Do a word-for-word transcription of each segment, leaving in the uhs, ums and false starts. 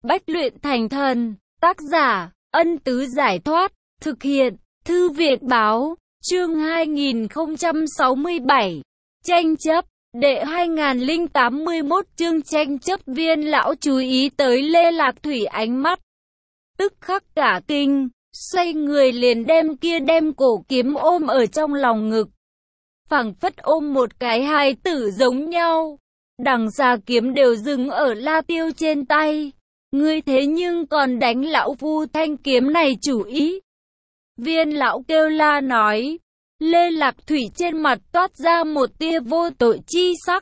Bách luyện thành thần. Tác giả, Ân Tứ Giải Thoát. Thực hiện, Thư viện Báo. Chương hai nghìn không trăm sáu mươi bảy. Tranh chấp. Đệ hai nghìn không trăm tám mươi mốt chương tranh chấp. Viên lão chú ý tới Lê Lạc Thủy ánh mắt. Tức khắc cả kinh, xoay người liền đem kia đem cổ kiếm ôm ở trong lòng ngực. Phảng phất ôm một cái hài tử giống nhau. Đằng xa kiếm đều dừng ở La Tiêu trên tay. Ngươi thế nhưng còn đánh lão phu thanh kiếm này chủ ý. Viên lão kêu la nói. Lê Lạc Thủy trên mặt toát ra một tia vô tội chi sắc.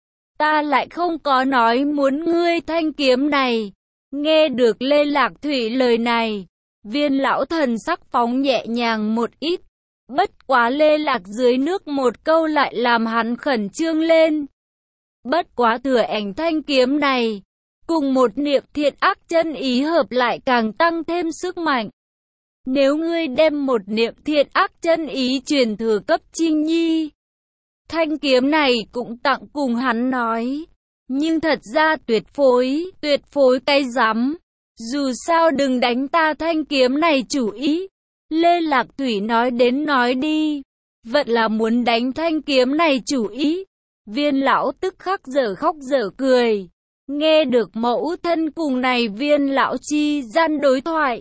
Ta lại không có nói muốn ngươi thanh kiếm này. Nghe được Lê Lạc Thủy lời này, viên lão thần sắc phóng nhẹ nhàng một ít. Bất quá Lê Lạc dưới nước một câu lại làm hắn khẩn trương lên. Bất quá thừa ảnh thanh kiếm này, cùng một niệm thiện ác chân ý hợp lại càng tăng thêm sức mạnh. Nếu ngươi đem một niệm thiện ác chân ý truyền thừa cấp Trinh Nhi, thanh kiếm này cũng tặng cùng hắn nói. Nhưng thật ra tuyệt phối, tuyệt phối cái rắm. Dù sao đừng đánh ta thanh kiếm này chủ ý. Lê Lạc Thủy nói đến nói đi. Vẫn là muốn đánh thanh kiếm này chủ ý. Viên lão tức khắc dở khóc dở cười. Nghe được mẫu thân cùng này viên lão chi gian đối thoại.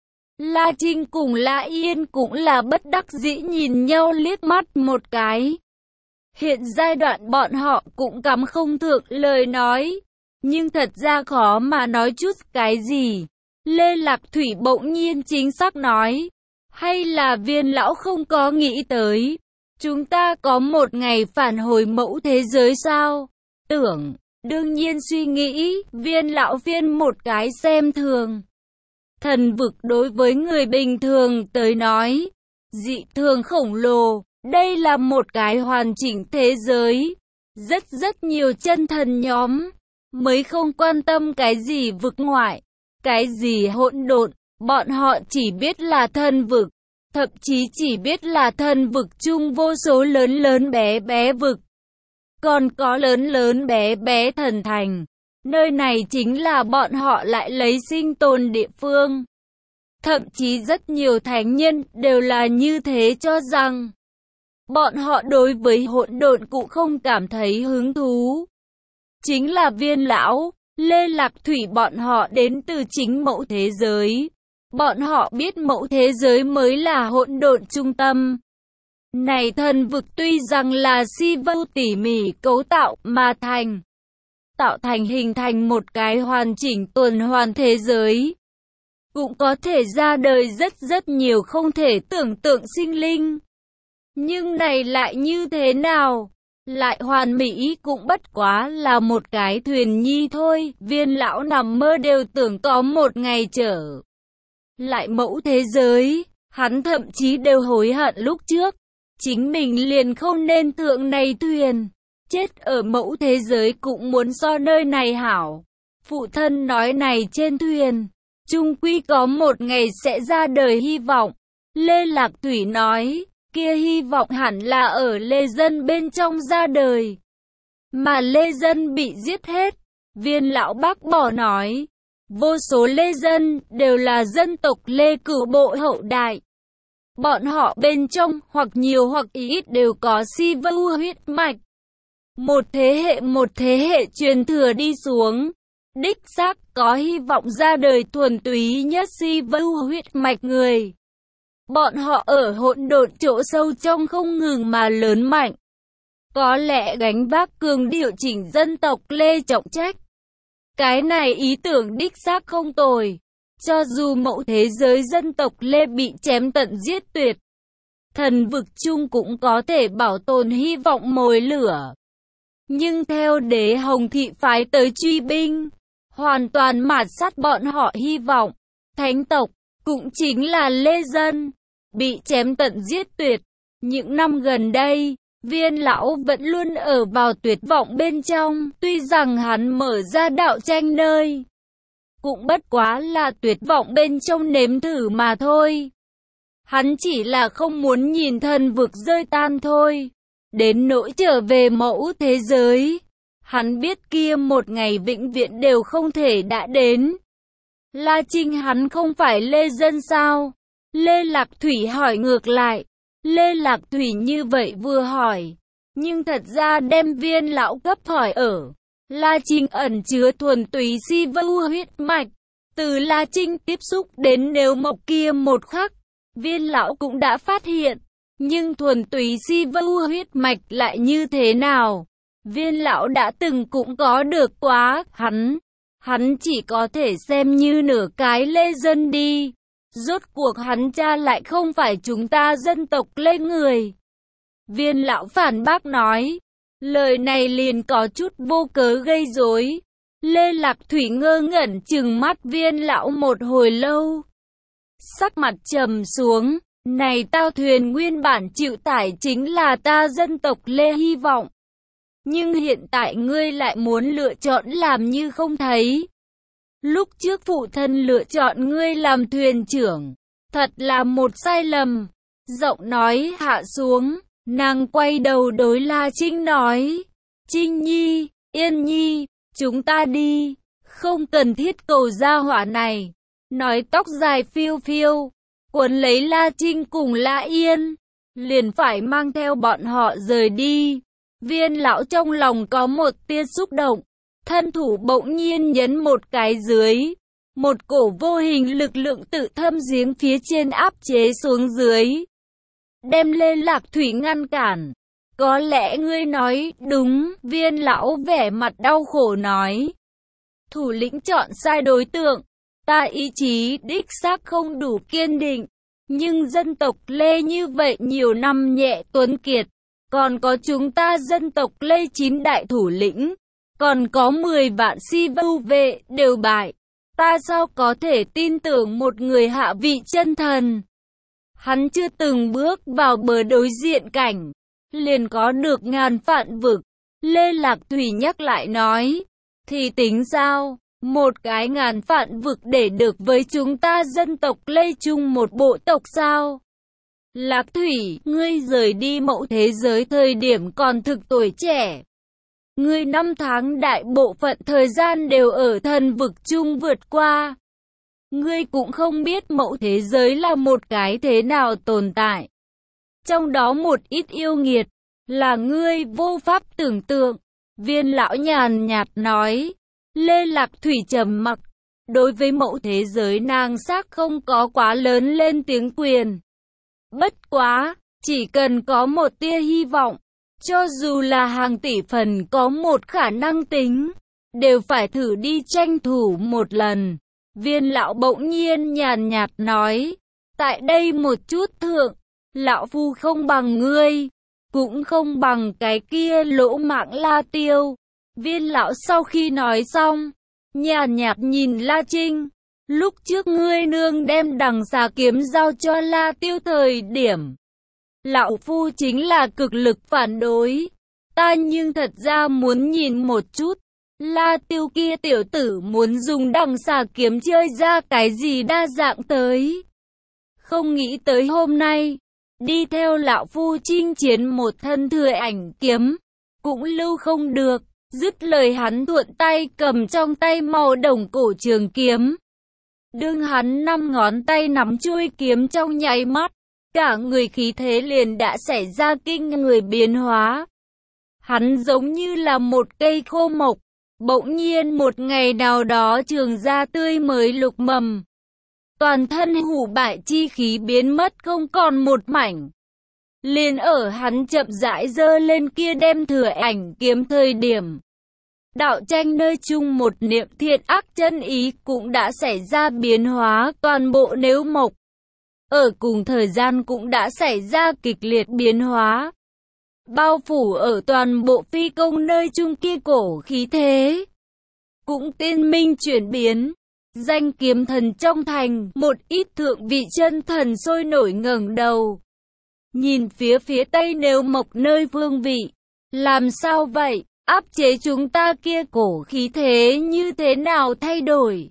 La Trinh cùng La Yên cũng là bất đắc dĩ nhìn nhau liếc mắt một cái. Hiện giai đoạn bọn họ cũng cắm không thượng lời nói. Nhưng thật ra khó mà nói chút cái gì. Lê Lạc Thủy bỗng nhiên chính xác nói. Hay là viên lão không có nghĩ tới. Chúng ta có một ngày phản hồi mẫu thế giới sao? Tưởng, đương nhiên suy nghĩ, viên lão viên một cái xem thường. Thần vực đối với người bình thường tới nói, dị thường khổng lồ, đây là một cái hoàn chỉnh thế giới. Rất rất nhiều chân thần nhóm, mới không quan tâm cái gì vực ngoại, cái gì hỗn độn, bọn họ chỉ biết là thần vực. Thậm chí chỉ biết là thần vực chung vô số lớn lớn bé bé vực. Còn có lớn lớn bé bé thần thành. Nơi này chính là bọn họ lại lấy sinh tồn địa phương. Thậm chí rất nhiều thánh nhân đều là như thế cho rằng. Bọn họ đối với hỗn độn cũng không cảm thấy hứng thú. Chính là viên lão, Lê Lạc Thủy bọn họ đến từ chính mẫu thế giới. Bọn họ biết mẫu thế giới mới là hỗn độn trung tâm. Này thần vực tuy rằng là si vô tỉ mỉ cấu tạo mà thành. Tạo thành hình thành một cái hoàn chỉnh tuần hoàn thế giới. Cũng có thể ra đời rất rất nhiều không thể tưởng tượng sinh linh. Nhưng này lại như thế nào? Lại hoàn mỹ cũng bất quá là một cái thuyền nhi thôi. Viên lão nằm mơ đều tưởng có một ngày trở lại mẫu thế giới, hắn thậm chí đều hối hận lúc trước. Chính mình liền không nên thượng này thuyền. Chết ở mẫu thế giới cũng muốn so nơi này hảo. Phụ thân nói này trên thuyền, chung quy có một ngày sẽ ra đời hy vọng. Lê Lạc Thủy nói, kia hy vọng hẳn là ở Lê Dân bên trong ra đời. Mà Lê Dân bị giết hết. Viên lão bác bỏ nói. Vô số Lê Dân đều là dân tộc Lê Cửu bộ hậu đại. Bọn họ bên trong hoặc nhiều hoặc ít đều có si vu huyết mạch. Một thế hệ một thế hệ truyền thừa đi xuống. Đích xác có hy vọng ra đời thuần túy nhất si vu huyết mạch người. Bọn họ ở hỗn độn chỗ sâu trong không ngừng mà lớn mạnh. Có lẽ gánh vác cường điều chỉnh dân tộc Lê trọng trách. Cái này ý tưởng đích xác không tồi. Cho dù mẫu thế giới dân tộc Lê bị chém tận giết tuyệt, thần vực chung cũng có thể bảo tồn hy vọng mồi lửa. Nhưng theo đế Hồng Thị phái tới truy binh, hoàn toàn mạt sát bọn họ hy vọng. Thánh tộc, cũng chính là Lê Dân, bị chém tận giết tuyệt. Những năm gần đây, viên lão vẫn luôn ở vào tuyệt vọng bên trong. Tuy rằng hắn mở ra đạo tranh nơi, cũng bất quá là tuyệt vọng bên trong nếm thử mà thôi. Hắn chỉ là không muốn nhìn thần vực rơi tan thôi. Đến nỗi trở về mẫu thế giới, hắn biết kia một ngày vĩnh viễn đều không thể đã đến. La Trinh hắn không phải Lê Dân sao? Lê Lạc Thủy hỏi ngược lại. Lê Lạc Thủy như vậy vừa hỏi, nhưng thật ra đem Viên lão cấp hỏi ở. La Trinh ẩn chứa thuần túy si vu huyết mạch. Từ La Trinh tiếp xúc đến Nếu Mộc kia một khắc, Viên lão cũng đã phát hiện. Nhưng thuần túy si vu huyết mạch lại như thế nào? Viên lão đã từng cũng có được quá, hắn, hắn chỉ có thể xem như nửa cái Lê Dân đi. Rốt cuộc hắn cha lại không phải chúng ta dân tộc Lê người. Viên lão phản bác nói, lời này liền có chút vô cớ gây rối. Lê Lạc Thủy ngơ ngẩn trừng mắt Viên lão một hồi lâu. Sắc mặt trầm xuống, này tao thuyền nguyên bản chịu tải chính là ta dân tộc Lê hy vọng. Nhưng hiện tại ngươi lại muốn lựa chọn làm như không thấy. Lúc trước phụ thân lựa chọn ngươi làm thuyền trưởng, thật là một sai lầm. Giọng nói hạ xuống, nàng quay đầu đối La Trinh nói, Trinh Nhi, Yên Nhi, chúng ta đi, không cần thiết cầu gia hỏa này. Nói tóc dài phiêu phiêu, quấn lấy La Trinh cùng La Yên, liền phải mang theo bọn họ rời đi. Viên lão trong lòng có một tia xúc động, thân thủ bỗng nhiên nhấn một cái dưới. Một cổ vô hình lực lượng tự thâm giếng phía trên áp chế xuống dưới. Đem Lê Lạc Thủy ngăn cản. Có lẽ ngươi nói đúng, Viên lão vẻ mặt đau khổ nói. Thủ lĩnh chọn sai đối tượng, ta ý chí đích xác không đủ kiên định. Nhưng dân tộc Lê như vậy nhiều năm nhẹ tuấn kiệt. Còn có chúng ta dân tộc Lê chín đại thủ lĩnh, còn có mười vạn si vu vệ đều bại. Ta sao có thể tin tưởng một người hạ vị chân thần? Hắn chưa từng bước vào bờ đối diện cảnh, liền có được ngàn vạn vực. Lê Lạc Thủy nhắc lại nói, thì tính sao? Một cái ngàn vạn vực để được với chúng ta dân tộc Lê chung một bộ tộc sao? Lạc Thủy, ngươi rời đi mẫu thế giới thời điểm còn thực tuổi trẻ. Ngươi năm tháng đại bộ phận thời gian đều ở thần vực chung vượt qua. Ngươi cũng không biết mẫu thế giới là một cái thế nào tồn tại. Trong đó một ít yêu nghiệt, là ngươi vô pháp tưởng tượng. Viên lão nhàn nhạt nói. Lê Lạc Thủy trầm mặc. Đối với mẫu thế giới nàng xác không có quá lớn lên tiếng quyền. Bất quá, chỉ cần có một tia hy vọng, cho dù là hàng tỷ phần có một khả năng tính, đều phải thử đi tranh thủ một lần. Viên lão bỗng nhiên nhàn nhạt nói, tại đây một chút thượng, lão phu không bằng ngươi, cũng không bằng cái kia lỗ mạng La Tiêu. Viên lão sau khi nói xong, nhàn nhạt nhìn La Trinh. Lúc trước ngươi nương đem đằng xà kiếm giao cho La Tiêu thời điểm, lão phu chính là cực lực phản đối. Ta nhưng thật ra muốn nhìn một chút, La Tiêu kia tiểu tử muốn dùng đằng xà kiếm chơi ra cái gì đa dạng tới. Không nghĩ tới hôm nay, đi theo lão phu chinh chiến một thân thừa ảnh kiếm, cũng lưu không được. Dứt lời hắn thuận tay cầm trong tay màu đồng cổ trường kiếm. Đương hắn năm ngón tay nắm chuôi kiếm trong nháy mắt, cả người khí thế liền đã xảy ra kinh người biến hóa. Hắn giống như là một cây khô mộc, bỗng nhiên một ngày nào đó trường ra tươi mới lục mầm. Toàn thân hủ bại chi khí biến mất không còn một mảnh. Liền ở hắn chậm rãi giơ lên kia đem thừa ảnh kiếm thời điểm. Đạo tranh nơi chung một niệm thiện ác chân ý cũng đã xảy ra biến hóa toàn bộ Nếu Mộc. Ở cùng thời gian cũng đã xảy ra kịch liệt biến hóa. Bao phủ ở toàn bộ phi công nơi chung kia cổ khí thế. Cũng tiên minh chuyển biến. Danh kiếm thần trong thành, một ít thượng vị chân thần sôi nổi ngẩng đầu. Nhìn phía phía tây Nếu Mộc nơi vương vị. Làm sao vậy? Áp chế chúng ta kia cổ khí thế như thế nào thay đổi?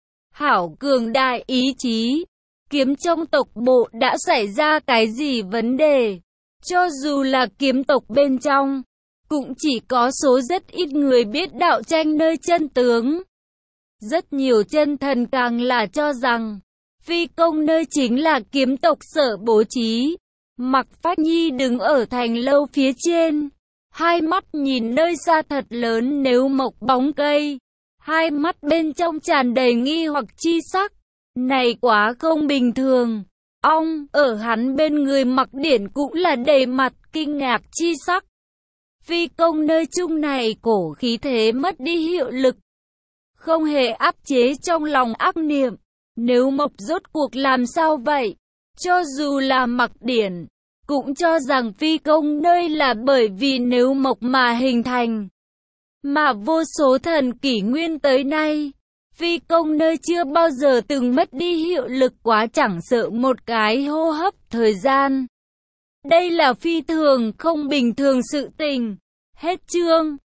Hảo cường đại ý chí. Kiếm trong tộc bộ đã xảy ra cái gì vấn đề? Cho dù là kiếm tộc bên trong, cũng chỉ có số rất ít người biết đạo tranh nơi chân tướng. Rất nhiều chân thần càng là cho rằng, phi công nơi chính là kiếm tộc sở bố trí. Mặc Phách Nhi đứng ở thành lâu phía trên, hai mắt nhìn nơi xa thật lớn nếu mộc bóng cây, hai mắt bên trong tràn đầy nghi hoặc chi sắc. Này quá không bình thường. Ông ở hắn bên người Mặc Điển cũng là đầy mặt kinh ngạc chi sắc. Phi công nơi chung này cổ khí thế mất đi hiệu lực, không hề áp chế trong lòng ác niệm. Nếu mộc rốt cuộc làm sao vậy? Cho dù là Mặc Điển cũng cho rằng phi công nơi là bởi vì nếu mộc mà hình thành. Mà vô số thần kỷ nguyên tới nay, phi công nơi chưa bao giờ từng mất đi hiệu lực quá chẳng sợ một cái hô hấp thời gian. Đây là phi thường không bình thường sự tình. Hết chương.